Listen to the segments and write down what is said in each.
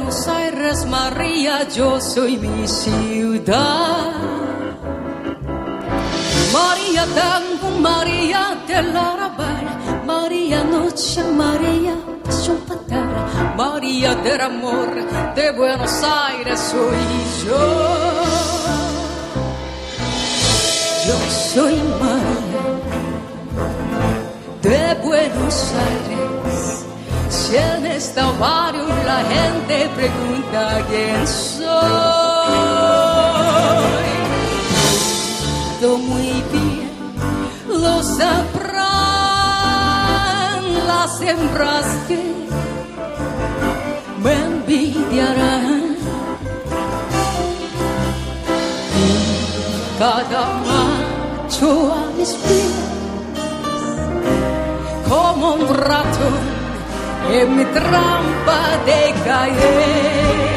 Buenos Aires, María, yo soy mi ciudad. María tango, María del Arrabal, María noche, María pasión fatal, María del amor de Buenos Aires soy yo. Yo soy María de Buenos Aires. Si en este barrio la gente pregunta quién soy, todo muy bien lo sabrán las hembras que me envidiarán. Y cada macho a mis pies como un ratón en mi trampa de caer.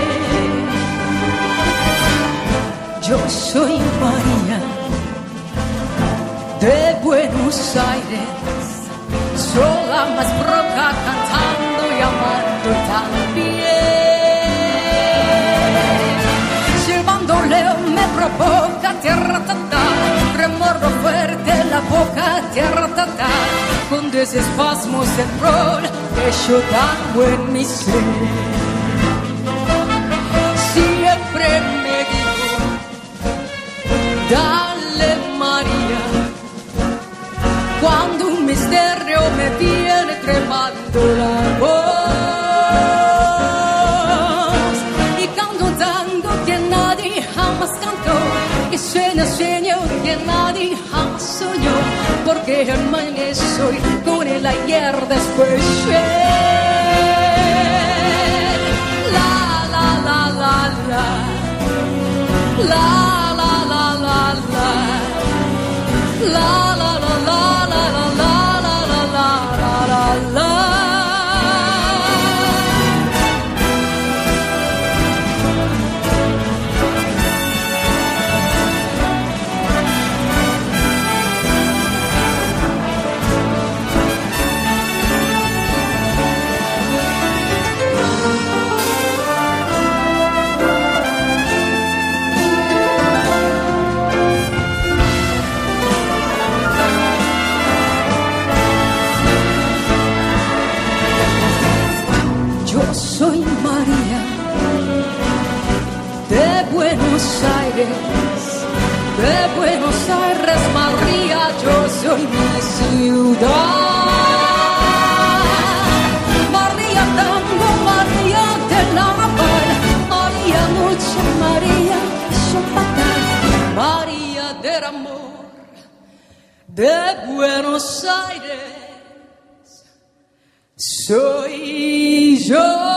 Yo soy María de Buenos Aires, sola más broca cantando y amando también. Si el bandoleo me provoca tierra tata, remordo fuerte la boca tierra tata, con desespasmos de rol que yo tango en mi ser. Siempre me digo, dale María, cuando un misterio me viene tremando la voz, y canto un tango que nadie jamás cantó, y sueño que nadie jamás soñó, porque amanezo con el ayer después. La la la la la, la la la la la, la la la la la la la la la la. Soy María de Buenos Aires, de Buenos Aires, María, yo soy mi ciudad. María tango, María del Arrabal, María noche, María pasión fatal, María del amor de Buenos Aires soy yo.